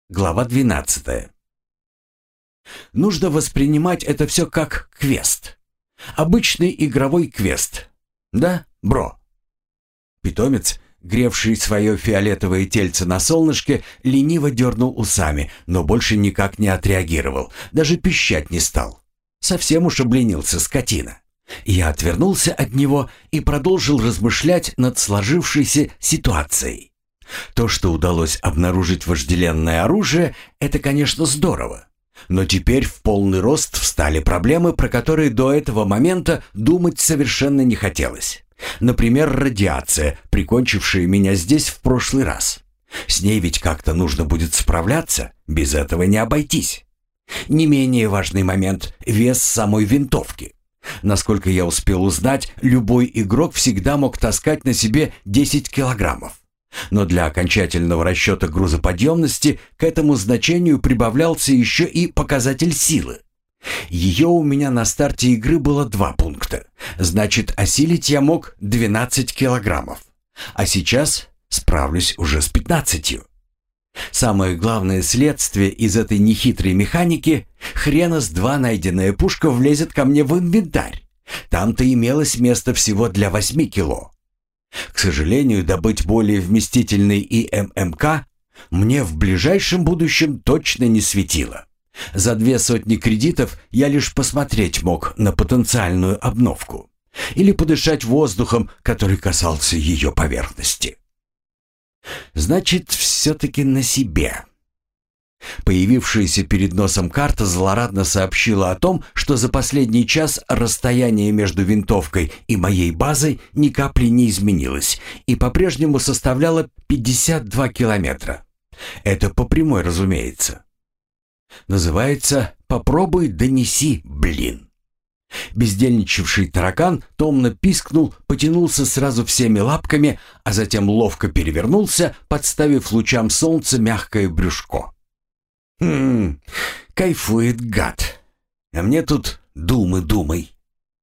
Глава 12. Нужно воспринимать это все как квест. Обычный игровой квест. Да, бро? Питомец, гревший свое фиолетовое тельце на солнышке, лениво дернул усами, но больше никак не отреагировал, даже пищать не стал. Совсем уж обленился скотина. Я отвернулся от него и продолжил размышлять над сложившейся ситуацией. То, что удалось обнаружить вожделенное оружие, это, конечно, здорово. Но теперь в полный рост встали проблемы, про которые до этого момента думать совершенно не хотелось. Например, радиация, прикончившая меня здесь в прошлый раз. С ней ведь как-то нужно будет справляться, без этого не обойтись. Не менее важный момент – вес самой винтовки. Насколько я успел узнать, любой игрок всегда мог таскать на себе 10 килограммов. Но для окончательного расчета грузоподъемности к этому значению прибавлялся еще и показатель силы. Ее у меня на старте игры было 2 пункта. Значит, осилить я мог 12 килограммов. А сейчас справлюсь уже с 15. Самое главное следствие из этой нехитрой механики — хрена с два найденная пушка влезет ко мне в инвентарь. Там-то имелось место всего для 8 кило. К сожалению, добыть более вместительный ИММК мне в ближайшем будущем точно не светило. За 200 кредитов я лишь посмотреть мог на потенциальную обновку или подышать воздухом, который касался ее поверхности. Значит, все-таки на себе. Появившаяся перед носом карта злорадно сообщила о том, что за последний час расстояние между винтовкой и моей базой ни капли не изменилось и по-прежнему составляло 52 километра. Это по прямой, разумеется. Называется «Попробуй донеси, блин». Бездельничавший таракан томно пискнул, потянулся сразу всеми лапками, а затем ловко перевернулся, подставив лучам солнца мягкое брюшко. Кайфует гад. А мне тут думай.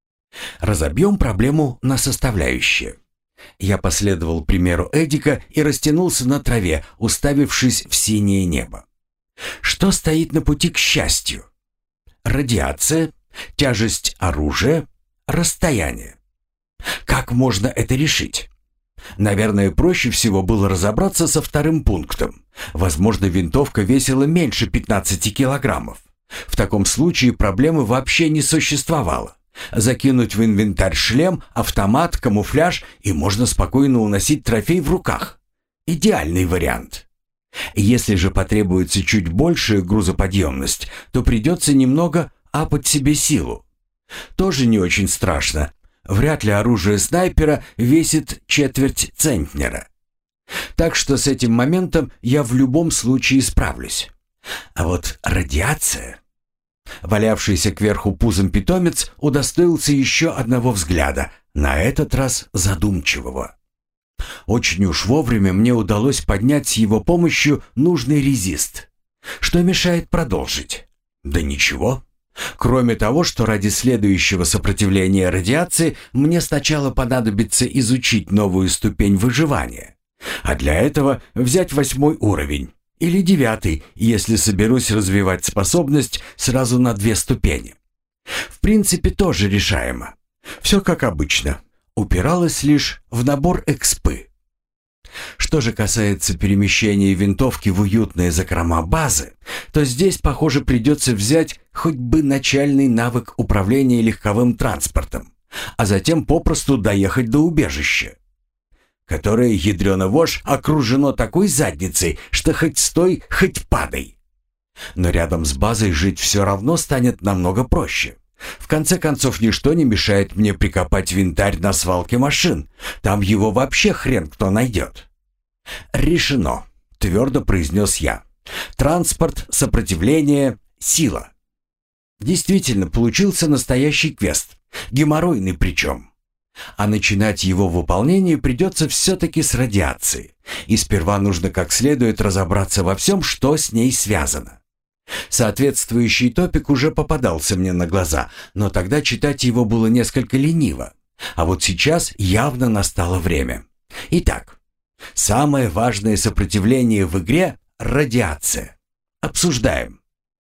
Разобьем проблему на составляющие. Я последовал примеру Эдика и растянулся на траве, уставившись в синее небо. Что стоит на пути к счастью? Радиация, тяжесть оружия, расстояние. Как можно это решить? Наверное, проще всего было разобраться со вторым пунктом. Возможно, винтовка весила меньше 15 килограммов. В таком случае проблемы вообще не существовало. Закинуть в инвентарь шлем, автомат, камуфляж, и можно спокойно уносить трофей в руках. Идеальный вариант. Если же потребуется чуть большая грузоподъемность, то придется немного апать себе силу. Тоже не очень страшно. Вряд ли оружие снайпера весит четверть центнера. Так что с этим моментом я в любом случае справлюсь. А вот радиация... Валявшийся кверху пузом питомец удостоился еще одного взгляда, на этот раз задумчивого. Очень уж вовремя мне удалось поднять с его помощью нужный резист. Что мешает продолжить? Да ничего. Кроме того, что ради следующего сопротивления радиации мне сначала понадобится изучить новую ступень выживания. А для этого взять 8 уровень. Или 9, если соберусь развивать способность сразу на 2 ступени. В принципе, тоже решаемо. Все как обычно. Упиралось лишь в набор экспы. Что же касается перемещения винтовки в уютные закрома базы, то здесь, похоже, придется взять хоть бы начальный навык управления легковым транспортом, а затем попросту доехать до убежища, которое, ядрёна вошь, окружено такой задницей, что хоть стой, хоть падай. Но рядом с базой жить все равно станет намного проще. В конце концов, ничто не мешает мне прикопать винтарь на свалке машин. Там его вообще хрен кто найдет. «Решено», — твердо произнес я. «Транспорт, сопротивление, сила». Действительно, получился настоящий квест. Геморройный причем. А начинать его выполнение придется все-таки с радиации. И сперва нужно как следует разобраться во всем, что с ней связано. Соответствующий топик уже попадался мне на глаза, но тогда читать его было несколько лениво. А вот сейчас явно настало время. Итак, самое важное сопротивление в игре — радиация. Обсуждаем.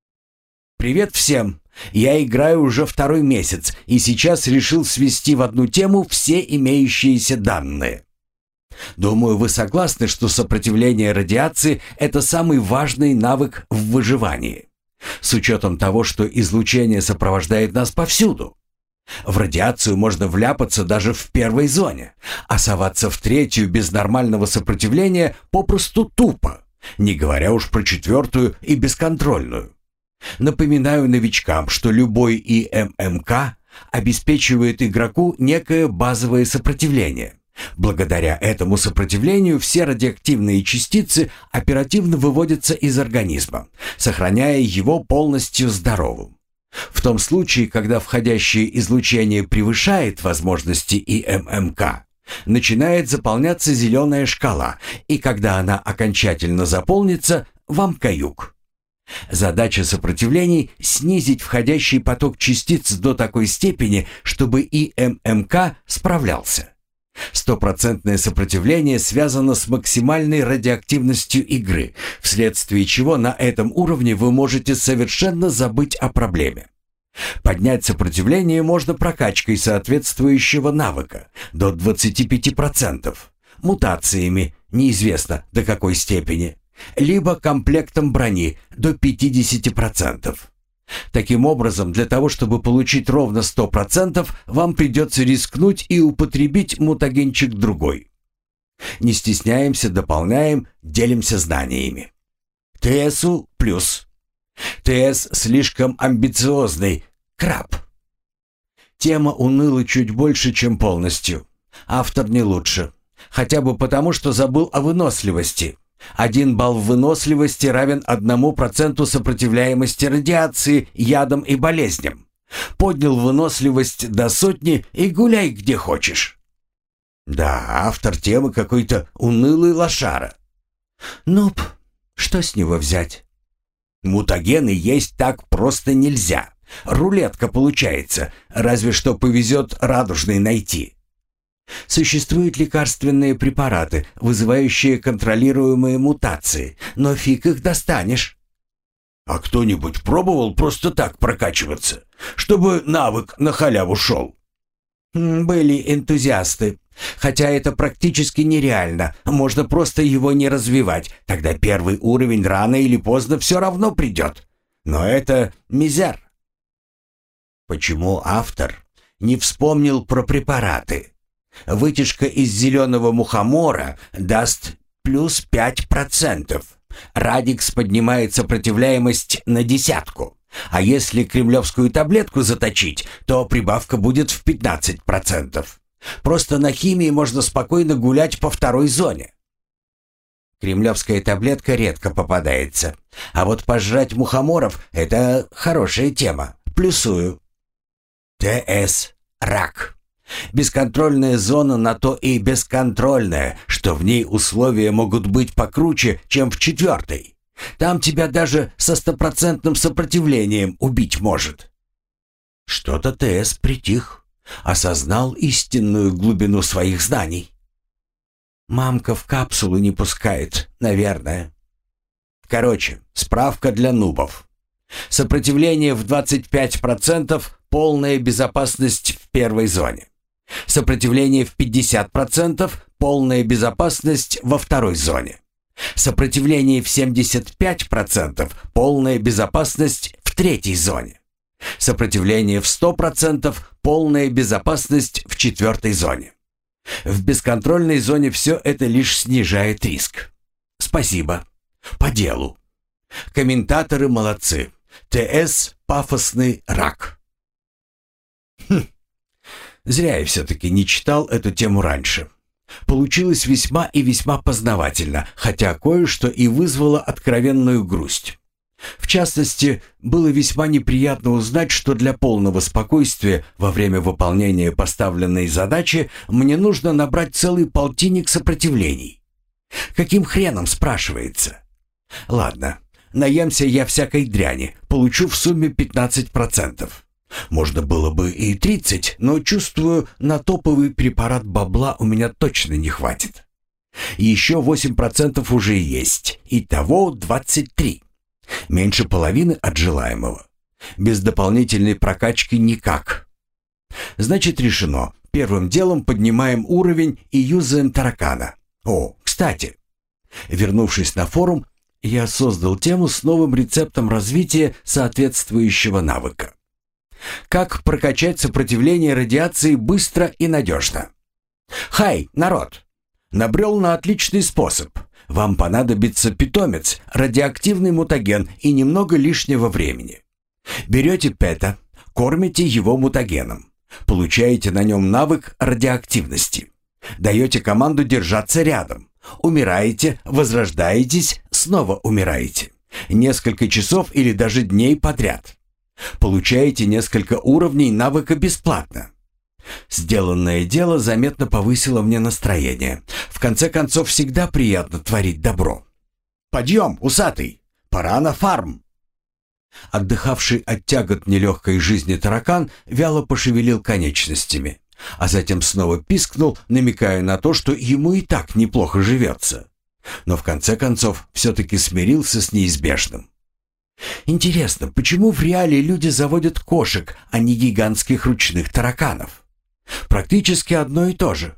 Привет всем. Я играю уже второй месяц и сейчас решил свести в одну тему все имеющиеся данные. Думаю, вы согласны, что сопротивление радиации – это самый важный навык в выживании. С учетом того, что излучение сопровождает нас повсюду. В радиацию можно вляпаться даже в первой зоне, а соваться в третью без нормального сопротивления попросту тупо, не говоря уж про четвертую и бесконтрольную. Напоминаю новичкам, что любой ИММК обеспечивает игроку некое базовое сопротивление. Благодаря этому сопротивлению все радиоактивные частицы оперативно выводятся из организма, сохраняя его полностью здоровым. В том случае, когда входящее излучение превышает возможности ИММК, начинает заполняться зеленая шкала, и когда она окончательно заполнится, вам каюк. Задача сопротивлений – снизить входящий поток частиц до такой степени, чтобы ИММК справлялся. Стопроцентное сопротивление связано с максимальной радиоактивностью игры, вследствие чего на этом уровне вы можете совершенно забыть о проблеме. Поднять сопротивление можно прокачкой соответствующего навыка до 25%, мутациями, неизвестно до какой степени, либо комплектом брони до 50%. Таким образом, для того, чтобы получить ровно 100%, вам придется рискнуть и употребить мутагенчик другой. Не стесняемся, дополняем, делимся знаниями. ТСу плюс. ТС слишком амбициозный. Краб. Тема уныла чуть больше, чем полностью. Автор не лучше. Хотя бы потому, что забыл о выносливости. 1 балл в выносливости равен 1% сопротивляемости радиации, ядам и болезням. Поднял выносливость до 100 и гуляй где хочешь. Да, автор темы какой-то унылый лошара. Нуп, что с него взять? Мутагены есть так просто нельзя. Рулетка получается, разве что повезет радужный найти. Существуют лекарственные препараты, вызывающие контролируемые мутации, но фиг их достанешь. А кто-нибудь пробовал просто так прокачиваться, чтобы навык на халяву шел? Были энтузиасты. Хотя это практически нереально, можно просто его не развивать, тогда первый уровень рано или поздно все равно придет. Но это мизер. Почему автор не вспомнил про препараты? Вытяжка из зеленого мухомора даст плюс 5%. Радикс поднимает сопротивляемость на 10. А если кремлевскую таблетку заточить, то прибавка будет в 15%. Просто на химии можно спокойно гулять по второй зоне. Кремлевская таблетка редко попадается. А вот пожрать мухоморов – это хорошая тема. Плюсую. ТС. Рак. Бесконтрольная зона на то и бесконтрольная, что в ней условия могут быть покруче, чем в 4. Там тебя даже со 100% сопротивлением убить может. Что-то ТС притих, осознал истинную глубину своих знаний. Мамка в капсулу не пускает, наверное. Короче, справка для нубов. Сопротивление в 25%, полная безопасность в первой зоне. Сопротивление в 50%, полная безопасность во второй зоне. Сопротивление в 75%, полная безопасность в третьей зоне. Сопротивление в 100%, полная безопасность в 4 зоне. В бесконтрольной зоне все это лишь снижает риск. Спасибо. По делу. Комментаторы молодцы. ТС пафосный рак. Зря я все-таки не читал эту тему раньше. Получилось весьма и весьма познавательно, хотя кое-что и вызвало откровенную грусть. В частности, было весьма неприятно узнать, что для полного спокойствия во время выполнения поставленной задачи мне нужно набрать целый полтинник сопротивлений. Каким хреном, спрашивается? Ладно, наемся я всякой дряни, получу в сумме 15%. Можно было бы и 30, но чувствую, на топовый препарат бабла у меня точно не хватит. Еще 8% уже есть, итого 23. Меньше половины от желаемого. Без дополнительной прокачки никак. Значит, решено. Первым делом поднимаем уровень и юзаем таракана. О, кстати. Вернувшись на форум, я создал тему с новым рецептом развития соответствующего навыка. Как прокачать сопротивление радиации быстро и надежно? Хай, народ! Набрел на отличный способ. Вам понадобится питомец, радиоактивный мутаген и немного лишнего времени. Берете пэта, кормите его мутагеном. Получаете на нем навык радиоактивности. Даете команду держаться рядом. Умираете, возрождаетесь, снова умираете. Несколько часов или даже дней подряд. Получаете несколько уровней навыка бесплатно. Сделанное дело заметно повысило мне настроение. В конце концов, всегда приятно творить добро. «Подъем, усатый! Пора на фарм!» Отдыхавший от тягот нелегкой жизни таракан вяло пошевелил конечностями, а затем снова пискнул, намекая на то, что ему и так неплохо живется. Но в конце концов все-таки смирился с неизбежным. Интересно, почему в реале люди заводят кошек, а не гигантских ручных тараканов? Практически одно и то же.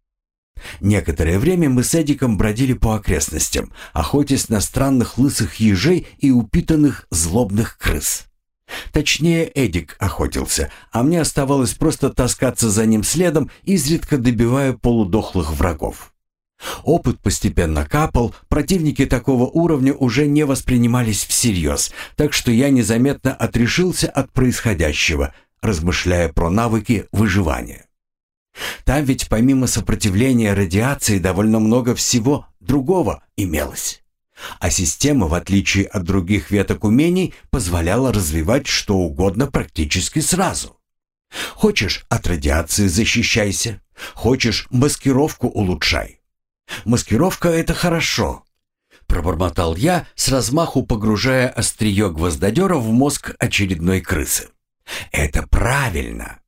Некоторое время мы с Эдиком бродили по окрестностям, охотясь на странных лысых ежей и упитанных злобных крыс. Точнее, Эдик охотился, а мне оставалось просто таскаться за ним следом, изредка добивая полудохлых врагов. Опыт постепенно капал, противники такого уровня уже не воспринимались всерьез, так что я незаметно отрешился от происходящего, размышляя про навыки выживания. Там ведь помимо сопротивления радиации довольно много всего другого имелось. А система, в отличие от других веток умений, позволяла развивать что угодно практически сразу. Хочешь, от радиации защищайся, хочешь, маскировку улучшай. Маскировка — это хорошо, пробормотал я, с размаху погружая острие гвоздодера в мозг очередной крысы. Это правильно.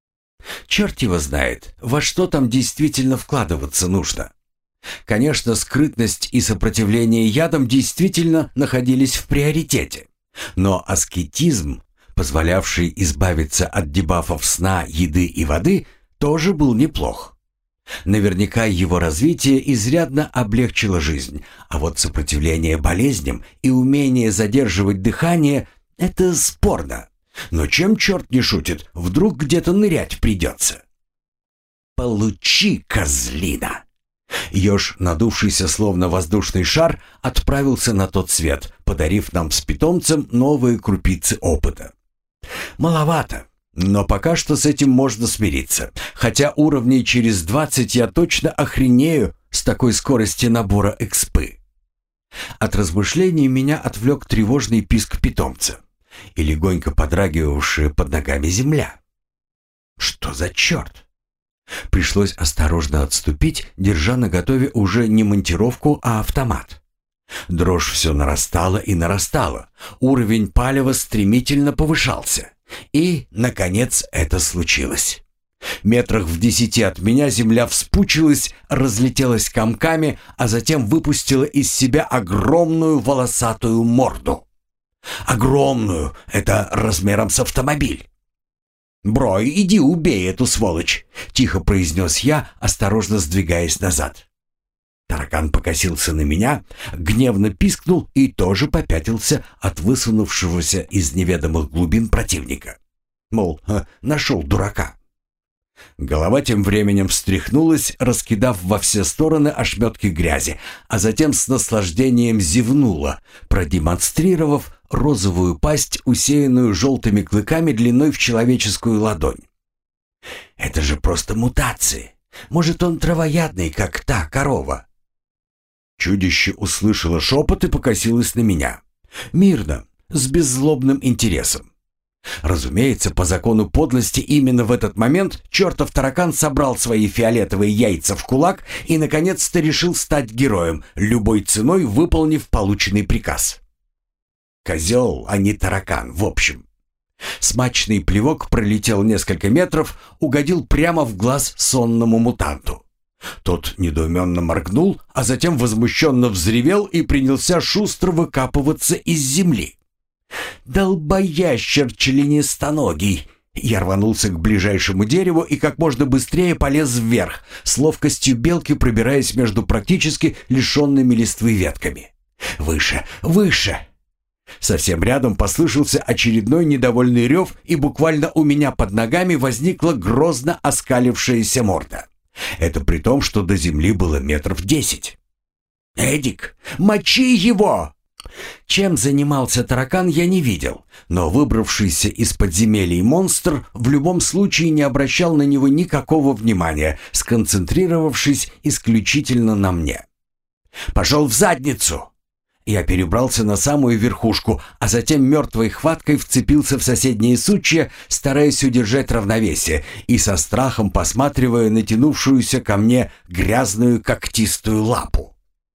Черт его знает, во что там действительно вкладываться нужно. Конечно, скрытность и сопротивление ядам действительно находились в приоритете. Но аскетизм, позволявший избавиться от дебафов сна, еды и воды, тоже был неплох. Наверняка его развитие изрядно облегчило жизнь, а вот сопротивление болезням и умение задерживать дыхание – это спорно. Но чем черт не шутит, вдруг где-то нырять придется. «Получи, козлина!» Еж, надувшийся словно воздушный шар, отправился на тот свет, подарив нам с питомцем новые крупицы опыта. Маловато, но пока что с этим можно смириться, хотя уровней через 20 я точно охренею с такой скорости набора экспы. От размышлений меня отвлек тревожный писк питомца и легонько подрагивавшая под ногами земля. Что за черт? Пришлось осторожно отступить, держа наготове уже не монтировку, а автомат. Дрожь все нарастала и нарастала, уровень палева стремительно повышался. И, наконец, это случилось. Метрах в 10 от меня земля вспучилась, разлетелась комками, а затем выпустила из себя огромную волосатую морду. Огромную, это размером с автомобиль. «Бро, иди убей эту сволочь», — тихо произнес я, осторожно сдвигаясь назад. Таракан покосился на меня, гневно пискнул и тоже попятился от высунувшегося из неведомых глубин противника. Мол, нашел дурака. Голова тем временем встряхнулась, раскидав во все стороны ошметки грязи, а затем с наслаждением зевнула, продемонстрировав розовую пасть, усеянную желтыми клыками длиной в человеческую ладонь. «Это же просто мутации. Может, он травоядный, как та корова?» Чудище услышало шепот и покосилось на меня. Мирно, с беззлобным интересом. Разумеется, по закону подлости именно в этот момент чертов таракан собрал свои фиолетовые яйца в кулак и наконец-то решил стать героем, любой ценой выполнив полученный приказ. Козел, а не таракан, в общем. Смачный плевок пролетел несколько метров, угодил прямо в глаз сонному мутанту. Тот недоуменно моргнул, а затем возмущенно взревел и принялся шустро выкапываться из земли. «Долбоящер членистоногий!» Я рванулся к ближайшему дереву и как можно быстрее полез вверх, с ловкостью белки пробираясь между практически лишенными листвы ветками. «Выше! Выше!» Совсем рядом послышался очередной недовольный рев, и буквально у меня под ногами возникла грозно оскалившаяся морда. Это при том, что до земли было 10 метров. «Эдик, мочи его!» Чем занимался таракан, я не видел, но выбравшийся из подземелий монстр в любом случае не обращал на него никакого внимания, сконцентрировавшись исключительно на мне. «Пошел в задницу!» Я перебрался на самую верхушку, а затем мертвой хваткой вцепился в соседние сучья, стараясь удержать равновесие и со страхом посматривая на тянувшуюся ко мне грязную когтистую лапу.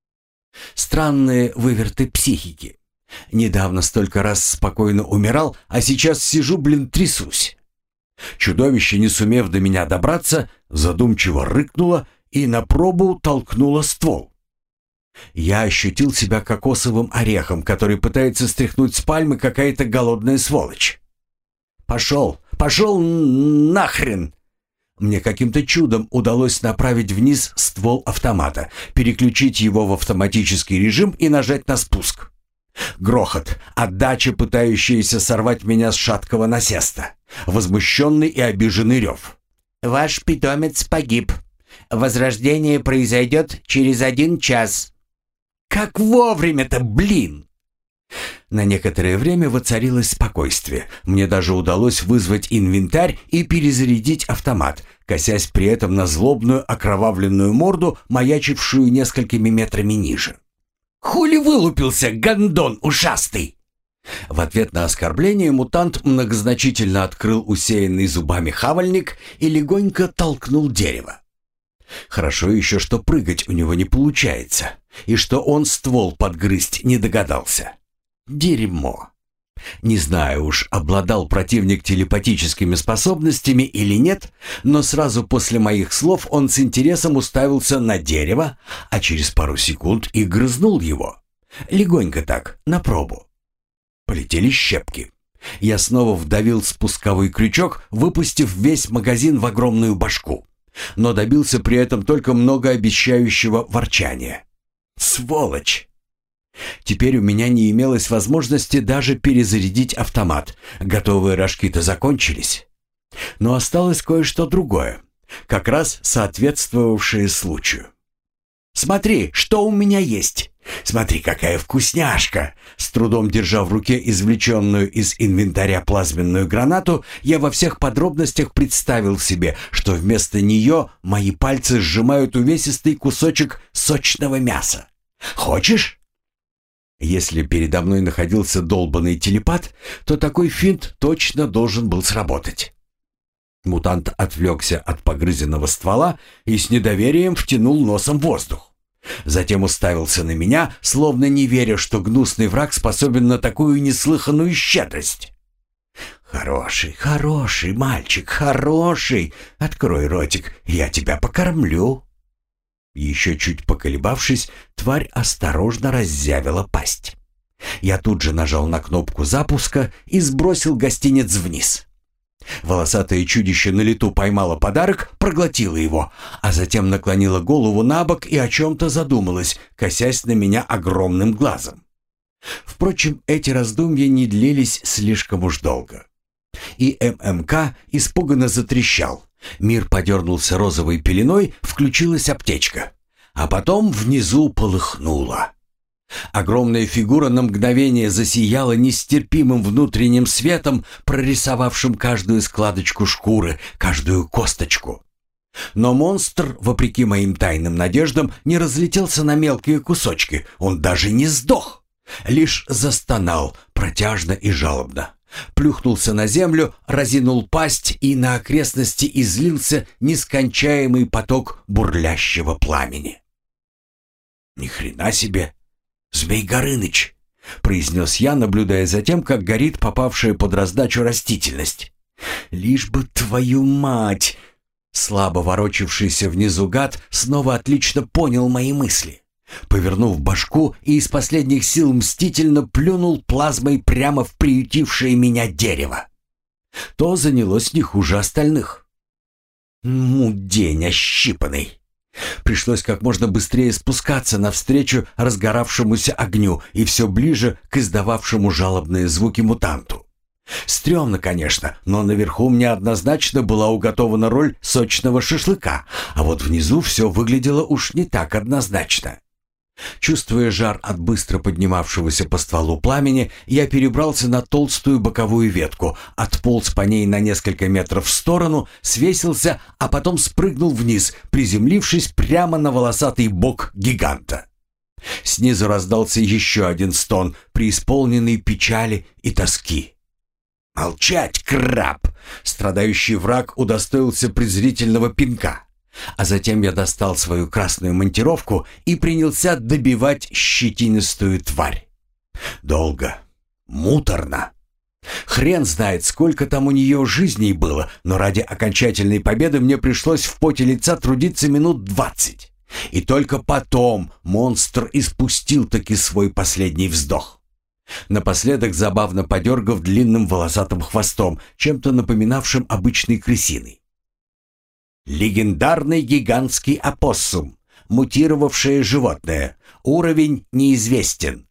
Странные выверты психики. Недавно столько раз спокойно умирал, а сейчас сижу, трясусь. Чудовище, не сумев до меня добраться, задумчиво рыкнуло и на пробу толкнуло ствол. Я ощутил себя кокосовым орехом, который пытается стряхнуть с пальмы какая-то голодная сволочь. Пошел нахрен! Мне каким-то чудом удалось направить вниз ствол автомата, переключить его в автоматический режим и нажать на спуск. Грохот, отдача, пытающаяся сорвать меня с шаткого насеста, возмущенный и обиженный рев. «Ваш питомец погиб. Возрождение произойдет через 1 час». «Как вовремя-то, блин!» На некоторое время воцарилось спокойствие. Мне даже удалось вызвать инвентарь и перезарядить автомат, косясь при этом на злобную окровавленную морду, маячившую несколькими метрами ниже. «Хули вылупился, гондон ушастый!» В ответ на оскорбление мутант многозначительно открыл усеянный зубами хавальник и легонько толкнул дерево. Хорошо еще, что прыгать у него не получается, и что он ствол подгрызть не догадался. Дерьмо. Не знаю уж, обладал противник телепатическими способностями или нет, но сразу после моих слов он с интересом уставился на дерево, а через пару секунд и грызнул его. Легонько так, на пробу. Полетели щепки. Я снова вдавил спусковой крючок, выпустив весь магазин в огромную башку, но добился при этом только многообещающего ворчания. «Сволочь!» Теперь у меня не имелось возможности даже перезарядить автомат. Готовые рожки-то закончились. Но осталось кое-что другое, как раз соответствовавшее случаю. «Смотри, что у меня есть! Смотри, какая вкусняшка!» С трудом держа в руке извлеченную из инвентаря плазменную гранату, я во всех подробностях представил себе, что вместо нее мои пальцы сжимают увесистый кусочек сочного мяса. «Хочешь?» Если передо мной находился долбанный телепат, то такой финт точно должен был сработать. Мутант отвлекся от погрызенного ствола и с недоверием втянул носом воздух. Затем уставился на меня, словно не веря, что гнусный враг способен на такую неслыханную щедрость. «Хороший, хороший мальчик, хороший! Открой ротик, я тебя покормлю!» Еще чуть поколебавшись, тварь осторожно раззявила пасть. Я тут же нажал на кнопку запуска и сбросил гостинец вниз. Волосатое чудище на лету поймало подарок, проглотило его, а затем наклонило голову на бок и о чем-то задумалось, косясь на меня огромным глазом. Впрочем, эти раздумья не длились слишком уж долго. И ММК испуганно затрещал. Мир подернулся розовой пеленой, включилась аптечка. А потом внизу полыхнуло. Огромная фигура на мгновение засияла нестерпимым внутренним светом, прорисовавшим каждую складочку шкуры, каждую косточку. Но монстр, вопреки моим тайным надеждам, не разлетелся на мелкие кусочки, он даже не сдох, лишь застонал протяжно и жалобно. Плюхнулся на землю, разинул пасть, и на окрестности излился нескончаемый поток бурлящего пламени. «Ни хрена себе! Змей Горыныч!» — произнес я, наблюдая за тем, как горит попавшая под раздачу растительность. «Лишь бы твою мать!» Слабо ворочавшийся внизу гад снова отлично понял мои мысли. повернув башку и из последних сил мстительно плюнул плазмой прямо в приютившее меня дерево. То занялось не хуже остальных. День ощипанный. Пришлось как можно быстрее спускаться навстречу разгоравшемуся огню и все ближе к издававшему жалобные звуки мутанту. Стремно, конечно, но наверху мне однозначно была уготована роль сочного шашлыка, а вот внизу все выглядело уж не так однозначно. Чувствуя жар от быстро поднимавшегося по стволу пламени, я перебрался на толстую боковую ветку, отполз по ней на несколько метров в сторону, свесился, а потом спрыгнул вниз, приземлившись прямо на волосатый бок гиганта. Снизу раздался еще один стон, преисполненный печали и тоски. «Молчать, краб!» Страдающий враг удостоился презрительного пинка. А затем я достал свою красную монтировку и принялся добивать щетинистую тварь. Долго, муторно. Хрен знает, сколько там у нее жизней было, но ради окончательной победы мне пришлось в поте лица трудиться минут 20. И только потом монстр испустил таки свой последний вздох. Напоследок забавно подергав длинным волосатым хвостом, чем-то напоминавшим обычный крысиный. Легендарный гигантский опоссум. Мутировавшее животное. Уровень неизвестен.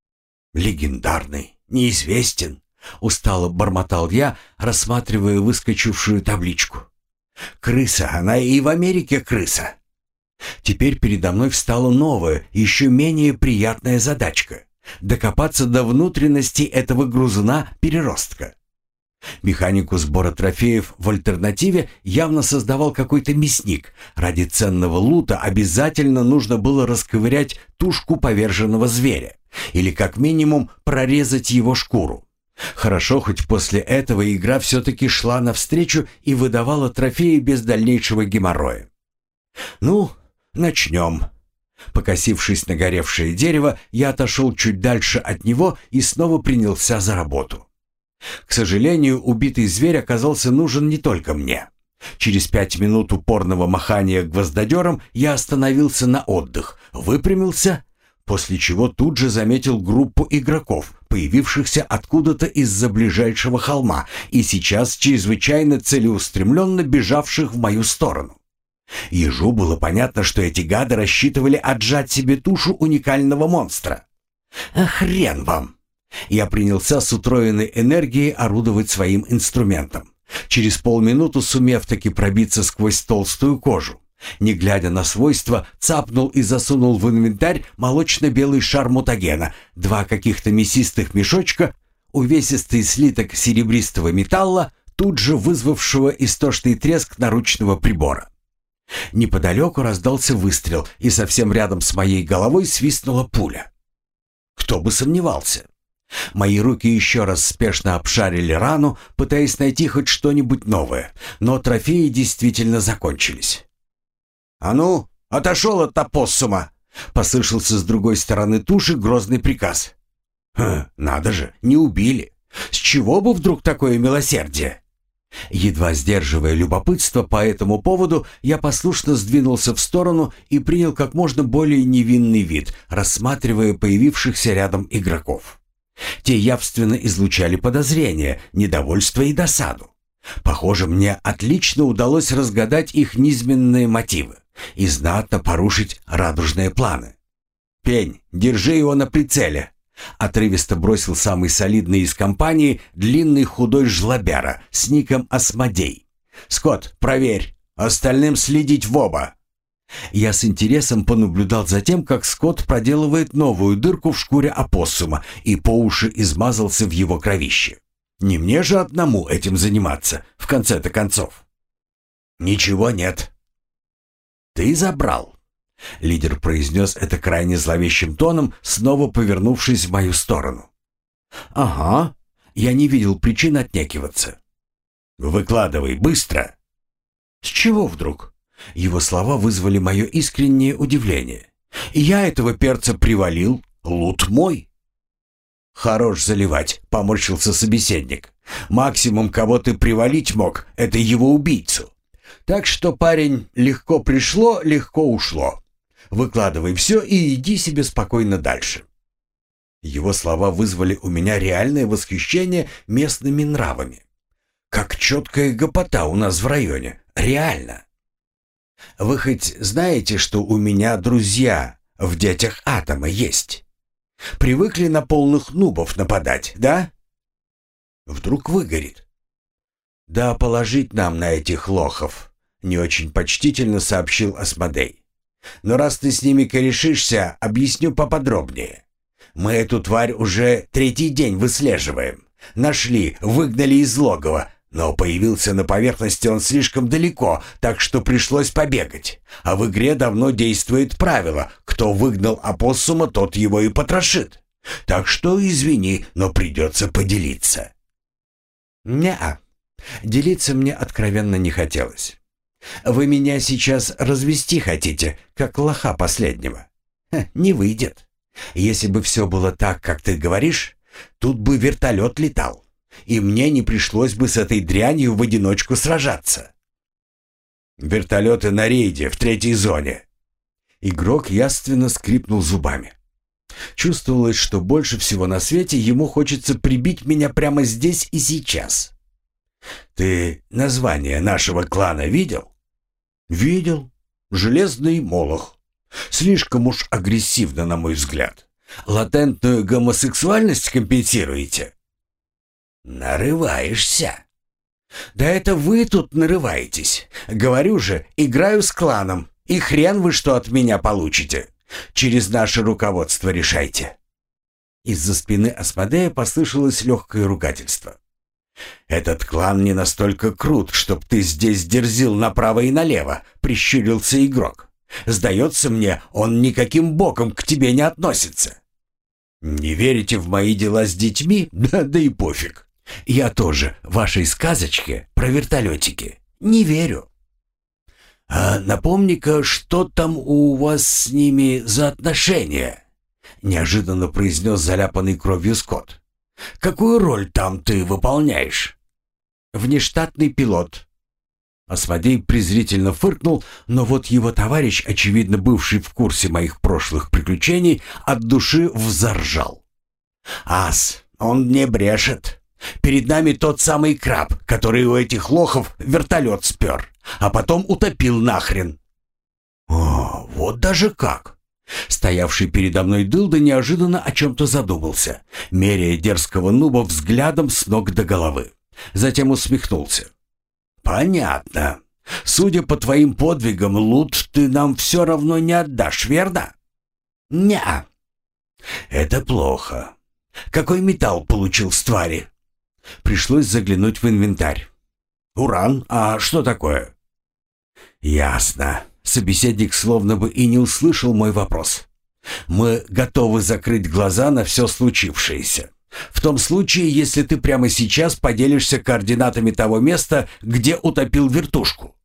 Легендарный, неизвестен. Устало бормотал я, рассматривая выскочившую табличку. Крыса, она и в Америке крыса. Теперь передо мной встала новая, еще менее приятная задачка. Докопаться до внутренности этого грызуна-переростка. Механику сбора трофеев в альтернативе явно создавал какой-то мясник. Ради ценного лута обязательно нужно было расковырять тушку поверженного зверя. Или как минимум прорезать его шкуру. Хорошо, хоть после этого игра все-таки шла навстречу и выдавала трофеи без дальнейшего геморроя. Ну, начнем. Покосившись на горевшее дерево, я отошел чуть дальше от него и снова принялся за работу. К сожалению, убитый зверь оказался нужен не только мне. Через 5 минут упорного махания гвоздодером я остановился на отдых, выпрямился, после чего тут же заметил группу игроков, появившихся откуда-то из-за ближайшего холма и сейчас чрезвычайно целеустремленно бежавших в мою сторону. Ежу было понятно, что эти гады рассчитывали отжать себе тушу уникального монстра. А хрен вам! Я принялся с утроенной энергией орудовать своим инструментом, через полминуты сумев таки пробиться сквозь толстую кожу. Не глядя на свойства, цапнул и засунул в инвентарь молочно-белый шар мутагена, 2 каких-то мясистых мешочка, увесистый слиток серебристого металла, тут же вызвавшего истошный треск наручного прибора. Неподалеку раздался выстрел, и совсем рядом с моей головой свистнула пуля. Кто бы сомневался. Мои руки еще раз спешно обшарили рану, пытаясь найти хоть что-нибудь новое, но трофеи действительно закончились. «А ну, отошел от опоссума!» — послышался с другой стороны туши грозный приказ. «Надо же, не убили! С чего бы вдруг такое милосердие?» Едва сдерживая любопытство по этому поводу, я послушно сдвинулся в сторону и принял как можно более невинный вид, рассматривая появившихся рядом игроков. Те явственно излучали подозрение, недовольство и досаду. Похоже, мне отлично удалось разгадать их низменные мотивы и знатно порушить радужные планы. «Пень, держи его на прицеле!» Отрывисто бросил самый солидный из компании длинный худой жлобяра с ником Асмодей. «Скотт, проверь, остальным следить в оба!» Я с интересом понаблюдал за тем, как Скотт проделывает новую дырку в шкуре опоссума и по уши измазался в его кровище. Не мне же одному этим заниматься, в конце-то концов. «Ничего нет». «Ты забрал», — лидер произнес это крайне зловещим тоном, снова повернувшись в мою сторону. «Ага, я не видел причин отнекиваться». «Выкладывай, быстро». «С чего вдруг?» Его слова вызвали мое искреннее удивление. «Я этого перца привалил, лут мой». «Хорош заливать», — поморщился собеседник. «Максимум, кого ты привалить мог, это его убийцу. Так что, парень, легко пришло, легко ушло. Выкладывай все и иди себе спокойно дальше». Его слова вызвали у меня реальное восхищение местными нравами. Как четкая гопота у нас в районе. Реально. Вы хоть знаете, что у меня друзья в детях атома есть? Привыкли на полных нубов нападать, да? Вдруг выгорит. «Да положить нам на этих лохов», — не очень почтительно сообщил Асмодей. «Но раз ты с ними корешишься, объясню поподробнее. Мы эту тварь уже 3-й день выслеживаем. Нашли, выгнали из логова, но появился на поверхности он слишком далеко, так что пришлось побегать. А в игре давно действует правило: кто выгнал опоссума, тот его и потрошит. Так что извини, но придется поделиться». «Не-а. Делиться мне откровенно не хотелось. Вы меня сейчас развести хотите, как лоха последнего? Не выйдет. Если бы все было так, как ты говоришь, тут бы вертолет летал, и мне не пришлось бы с этой дрянью в одиночку сражаться». «Вертолеты на рейде в 3-й зоне». Игрок явственно скрипнул зубами. Чувствовалось, что больше всего на свете ему хочется прибить меня прямо здесь и сейчас. «Ты название нашего клана видел?» «Видел. Железный Молох. Слишком уж агрессивно, на мой взгляд. Латентную гомосексуальность компенсируете?» «Нарываешься». «Да это вы тут нарываетесь. Говорю же, играю с кланом, и хрен вы что от меня получите. Через наше руководство решайте». Из-за спины Асмодея послышалось легкое ругательство. «Этот клан не настолько крут, чтоб ты здесь дерзил направо и налево», — прищурился игрок. «Сдается мне, он никаким боком к тебе не относится». «Не верите в мои дела с детьми? Да и пофиг. Я тоже вашей сказочке про вертолетики не верю». «А напомни-ка, что там у вас с ними за отношения?» — неожиданно произнес заляпанный кровью Скотт. «Какую роль там ты выполняешь?» «Внештатный пилот». Асмодей презрительно фыркнул, но вот его товарищ, очевидно бывший в курсе моих прошлых приключений, от души взоржал. «Ас, он не брешет. Перед нами тот самый краб, который у этих лохов вертолет спер, а потом утопил нахрен». «О, вот даже как!» Стоявший передо мной дылда неожиданно о чем-то задумался, меряя дерзкого нуба взглядом с ног до головы. Затем усмехнулся. «Понятно. Судя по твоим подвигам, лут ты нам все равно не отдашь, верно?» «Не-а». «Это плохо. Какой металл получил с твари?» Пришлось заглянуть в инвентарь. «Уран? А что такое?» «Ясно». Собеседник словно бы и не услышал мой вопрос. «Мы готовы закрыть глаза на все случившееся. В том случае, если ты прямо сейчас поделишься координатами того места, где утопил вертушку».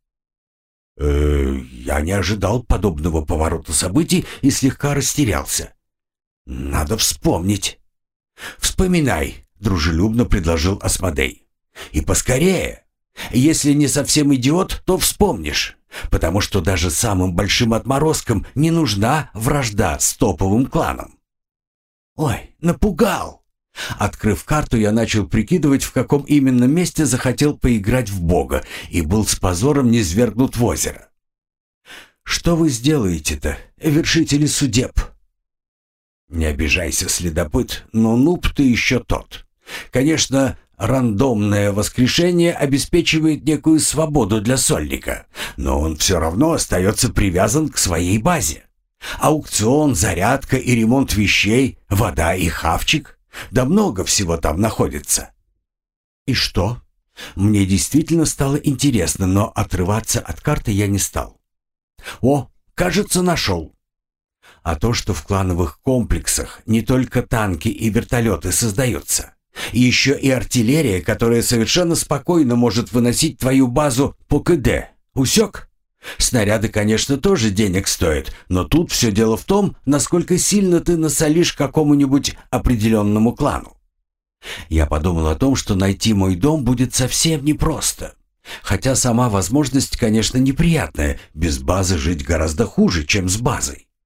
Я не ожидал подобного поворота событий и слегка растерялся. «Надо вспомнить». «Вспоминай», — дружелюбно предложил Асмодей. «И поскорее. Если не совсем идиот, то вспомнишь. Потому что даже самым большим отморозкам не нужна вражда с топовым кланом». «Ой, напугал!» Открыв карту, я начал прикидывать, в каком именно месте захотел поиграть в бога, и был с позором низвергнут в озеро. «Что вы сделаете-то, вершители судеб?» «Не обижайся, следопыт, но нуб ты еще тот. Конечно, рандомное воскрешение обеспечивает некую свободу для сольника, но он все равно остается привязан к своей базе. Аукцион, зарядка и ремонт вещей, вода и хавчик. Да много всего там находится». «И что?» Мне действительно стало интересно, но отрываться от карты я не стал. «О, кажется, нашел». А то, что в клановых комплексах не только танки и вертолеты создаются, еще и артиллерия, которая совершенно спокойно может выносить твою базу по КД. Усек? Снаряды, конечно, тоже денег стоят, но тут все дело в том, насколько сильно ты насолишь какому-нибудь определенному клану. Я подумал о том, что найти мой дом будет совсем непросто. Хотя сама возможность, конечно, неприятная. Без базы жить гораздо хуже, чем с базой.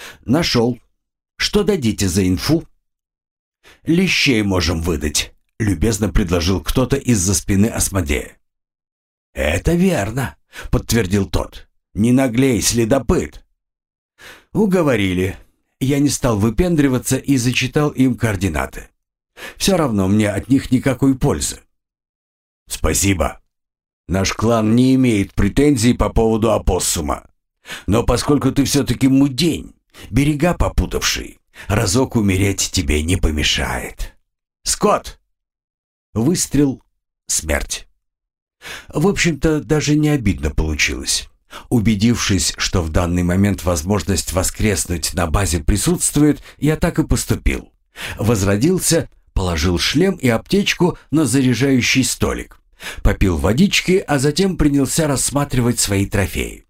Нашел. Что дадите за инфу? Лещей можем выдать, любезно предложил кто-то из-за спины Асмодея. Это верно, подтвердил тот. Не наглей, следопыт. Уговорили. Я не стал выпендриваться и зачитал им координаты. Все равно мне от них никакой пользы. Спасибо. Наш клан не имеет претензий по поводу опоссума. Но поскольку ты все-таки мудень, берега попутавший, разок умереть тебе не помешает. Скотт! Выстрел — смерть. В общем-то, даже не обидно получилось. Убедившись, что в данный момент возможность воскреснуть на базе присутствует, я так и поступил. Возродился, положил шлем и аптечку на заряжающий столик, попил водички, а затем принялся рассматривать свои трофеи.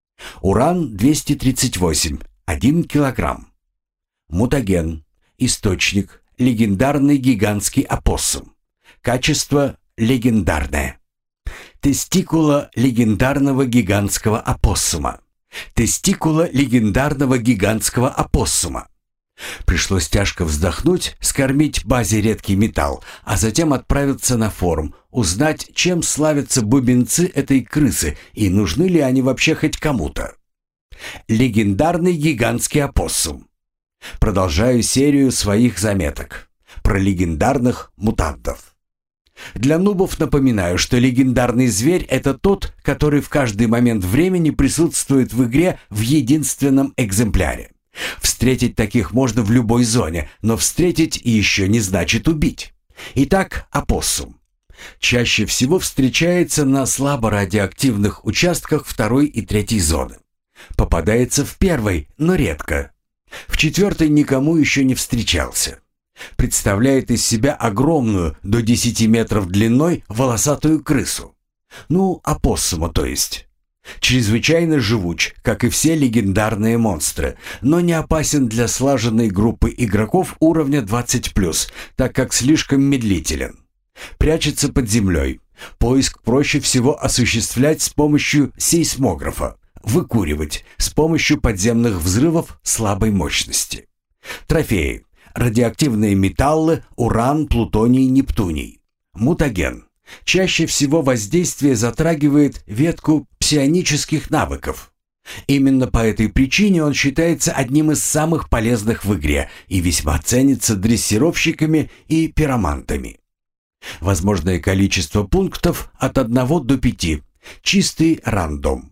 Уран-238, 1 килограмм. Мутаген, источник, легендарный гигантский опоссум. Качество легендарное. Тестикула легендарного гигантского опоссума. Тестикула легендарного гигантского опоссума. Пришлось тяжко вздохнуть, скормить базе редкий металл, а затем отправиться на форум, узнать, чем славятся бубенцы этой крысы и нужны ли они вообще хоть кому-то. Легендарный гигантский опоссум. Продолжаю серию своих заметок про легендарных мутантов. Для нубов напоминаю, что легендарный зверь — это тот, который в каждый момент времени присутствует в игре в единственном экземпляре. Встретить таких можно в любой зоне, но встретить еще не значит убить. Итак, опоссум. Чаще всего встречается на слаборадиоактивных участках 2 и 3 зоны. Попадается в 1, но редко. В 4 никому еще не встречался. Представляет из себя огромную, до 10 метров длиной, волосатую крысу. Ну, опоссума, то есть. Чрезвычайно живуч, как и все легендарные монстры, но не опасен для слаженной группы игроков уровня 20+, так как слишком медлителен. Прячется под землей. Поиск проще всего осуществлять с помощью сейсмографа, выкуривать с помощью подземных взрывов слабой мощности. Трофеи. Радиоактивные металлы, уран, плутоний, нептуний. Мутаген. Чаще всего воздействие затрагивает ветку псионических навыков. Именно по этой причине он считается одним из самых полезных в игре и весьма ценится дрессировщиками и пиромантами. Возможное количество пунктов от 1 до 5. Чистый рандом.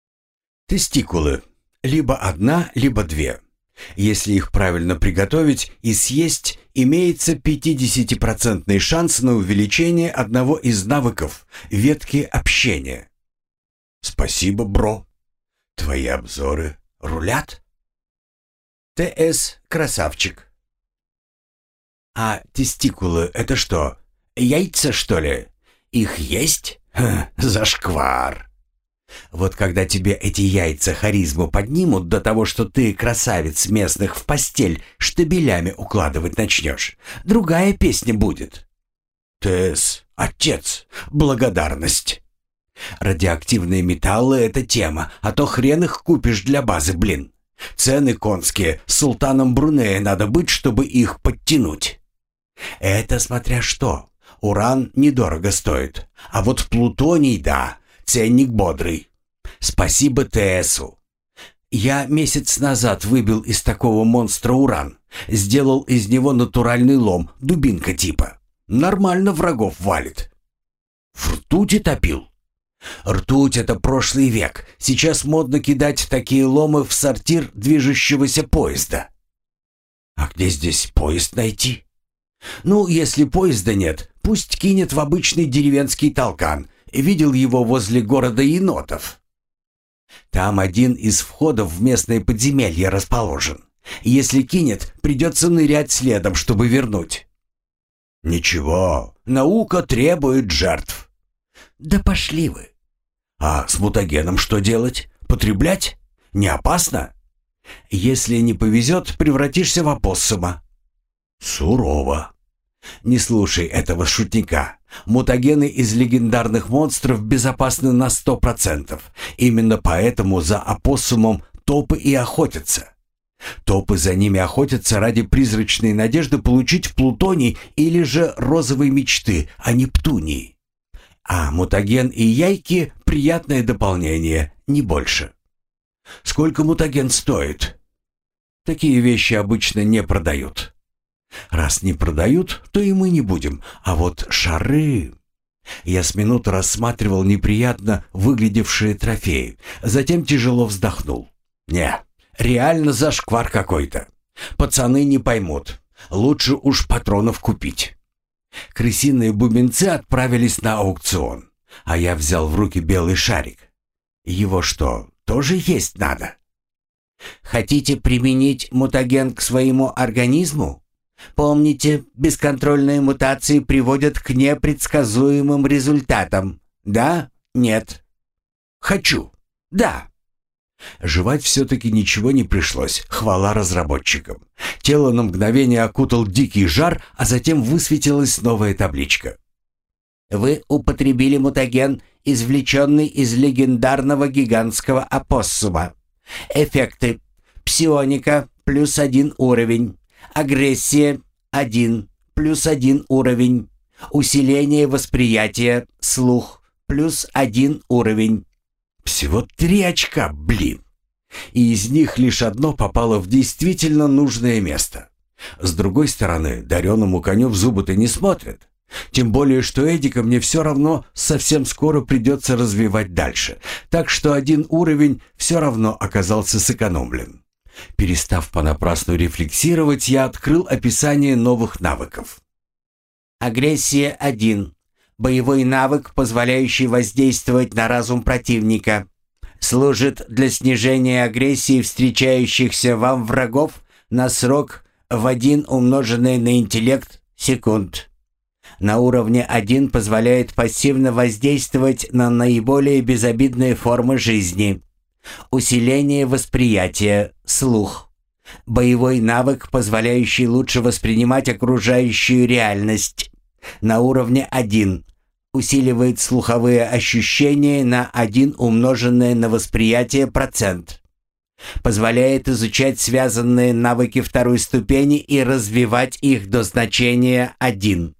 Тестикулы. Либо 1, либо 2. Если их правильно приготовить и съесть, имеется 50% шанс на увеличение одного из навыков ветки общения. Спасибо, бро. Твои обзоры рулят. ТС красавчик. А тестикулы — это что, яйца, что ли? Их есть? Зашквар. Вот когда тебе эти яйца харизму поднимут до того, что ты, красавец местных, в постель штабелями укладывать начнешь, другая песня будет. ТС, отец, благодарность. Радиоактивные металлы — это тема, а то хрен их купишь для базы, блин. Цены конские, султаном Брунея надо быть, чтобы их подтянуть. Это смотря что. Уран недорого стоит, а вот плутоний, да, ценник бодрый. Спасибо ТСу. Я месяц назад выбил из такого монстра уран. Сделал из него натуральный лом, дубинка типа. Нормально врагов валит. В ртути топил. Ртуть — это прошлый век. Сейчас модно кидать такие ломы в сортир движущегося поезда. А где здесь поезд найти? Ну, если поезда нет, пусть кинет в обычный деревенский толкан. Видел его возле города енотов. Там один из входов в местное подземелье расположен. Если кинет, придется нырять следом, чтобы вернуть. Ничего, наука требует жертв. Да пошли вы. А с мутагеном что делать? Потреблять? Не опасно? Если не повезет, превратишься в опоссума. Сурово. Не слушай этого шутника. Мутагены из легендарных монстров безопасны на 100%. Именно поэтому за опоссумом топы и охотятся. Топы за ними охотятся ради призрачной надежды получить плутоний или же розовой мечты о Нептунии. А мутаген и яйки — приятное дополнение, не больше. Сколько мутаген стоит? Такие вещи обычно не продают. Раз не продают, то и мы не будем. А вот шары... Я с минуту рассматривал неприятно выглядевшие трофеи, затем тяжело вздохнул. Не, реально зашквар какой-то. Пацаны не поймут. Лучше уж патронов купить. Крысиные бубенцы отправились на аукцион, а я взял в руки белый шарик. Его что, тоже есть надо? Хотите применить мутаген к своему организму? Помните, бесконтрольные мутации приводят к непредсказуемым результатам. Да? Нет? Хочу. Да. Жевать все-таки ничего не пришлось, хвала разработчикам. Тело на мгновение окутал дикий жар, а затем высветилась новая табличка. Вы употребили мутаген, извлеченный из легендарного гигантского опоссума. Эффекты. Псионика +1 уровень. Агрессия 1 +1 уровень. Усиление восприятия, слух +1 уровень. Всего 3 очка, блин. И из них лишь одно попало в действительно нужное место. С другой стороны, дареному коню в зубы-то не смотрят. Тем более, что Эдика мне все равно совсем скоро придется развивать дальше. Так что 1 уровень все равно оказался сэкономлен. Перестав понапрасну рефлексировать, я открыл описание новых навыков. Агрессия 1. Боевой навык, позволяющий воздействовать на разум противника. Служит для снижения агрессии встречающихся вам врагов на срок в 1 умноженный на интеллект секунд. На уровне 1 позволяет пассивно воздействовать на наиболее безобидные формы жизни. Усиление восприятия, слух. Боевой навык, позволяющий лучше воспринимать окружающую реальность. На уровне 1. Усиливает слуховые ощущения на 1 умноженное на восприятие процент. Позволяет изучать связанные навыки 2 ступени и развивать их до значения 1.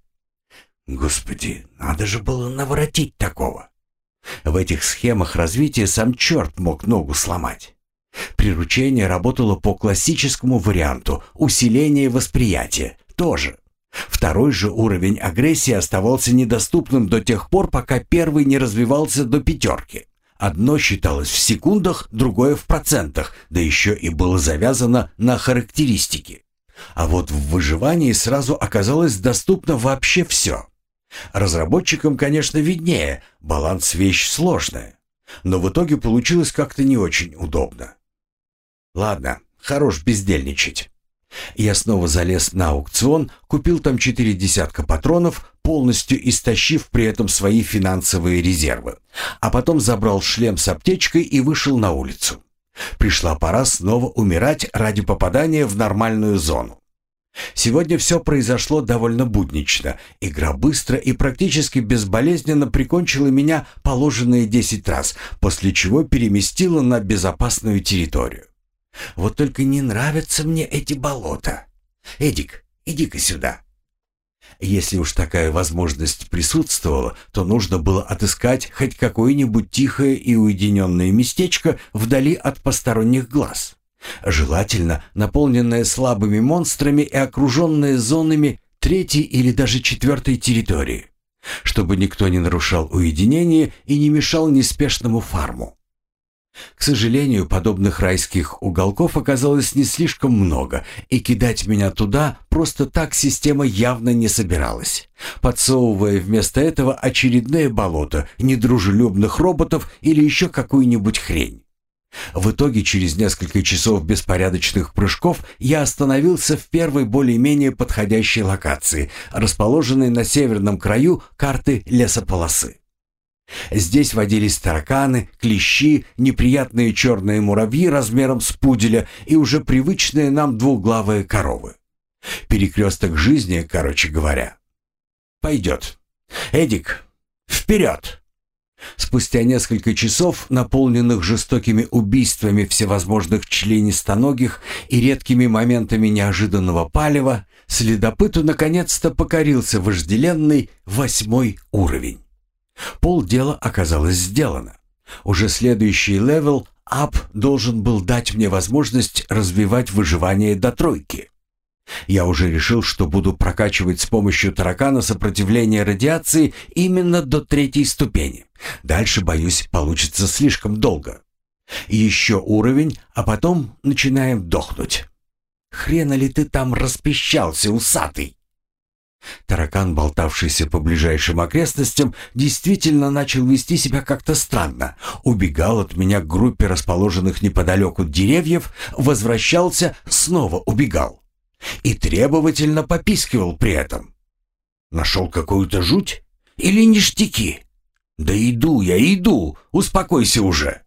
Господи, надо же было наворотить такого. В этих схемах развития сам черт мог ногу сломать. Приручение работало по классическому варианту, усиление восприятия тоже. 2 же уровень агрессии оставался недоступным до тех пор, пока 1 не развивался до 5. Одно считалось в секундах, другое в процентах, да еще и было завязано на характеристики. А вот в выживании сразу оказалось доступно вообще все. Разработчикам, конечно, виднее, баланс вещь сложная, но в итоге получилось как-то не очень удобно. Ладно, хорош бездельничать. Я снова залез на аукцион, купил там 4 десятка патронов, полностью истощив при этом свои финансовые резервы, а потом забрал шлем с аптечкой и вышел на улицу. Пришла пора снова умирать ради попадания в нормальную зону. Сегодня все произошло довольно буднично. Игра быстро и практически безболезненно прикончила меня положенные 10 раз, после чего переместила на безопасную территорию. Вот только не нравятся мне эти болота. Эдик, иди-ка сюда. Если уж такая возможность присутствовала, то нужно было отыскать хоть какое-нибудь тихое и уединенное местечко вдали от посторонних глаз. Желательно наполненное слабыми монстрами и окруженное зонами 3-й или даже 4-й территории, чтобы никто не нарушал уединение и не мешал неспешному фарму. К сожалению, подобных райских уголков оказалось не слишком много, и кидать меня туда просто так система явно не собиралась, подсовывая вместо этого очередное болото, недружелюбных роботов или еще какую-нибудь хрень. В итоге, через несколько часов беспорядочных прыжков, я остановился в первой более-менее подходящей локации, расположенной на северном краю карты лесополосы. Здесь водились тараканы, клещи, неприятные черные муравьи размером с пуделя и уже привычные нам двуглавые коровы. Перекресток жизни, короче говоря. Пойдет. Эдик, вперед! Спустя несколько часов, наполненных жестокими убийствами всевозможных членистоногих и редкими моментами неожиданного палева, следопыту наконец-то покорился вожделенный 8 уровень. Полдела оказалось сделано. Уже следующий левел ап должен был дать мне возможность развивать выживание до 3. Я уже решил, что буду прокачивать с помощью таракана сопротивление радиации именно до 3 ступени. Дальше, боюсь, получится слишком долго. Еще уровень, а потом начинаем дохнуть. Хрена ли ты там распищался, усатый? Таракан, болтавшийся по ближайшим окрестностям, действительно начал вести себя как-то странно. Убегал от меня к группе расположенных неподалеку деревьев, возвращался, снова убегал. И требовательно попискивал при этом. Нашел какую-то жуть? Или ништяки? Да иду я, иду, успокойся уже.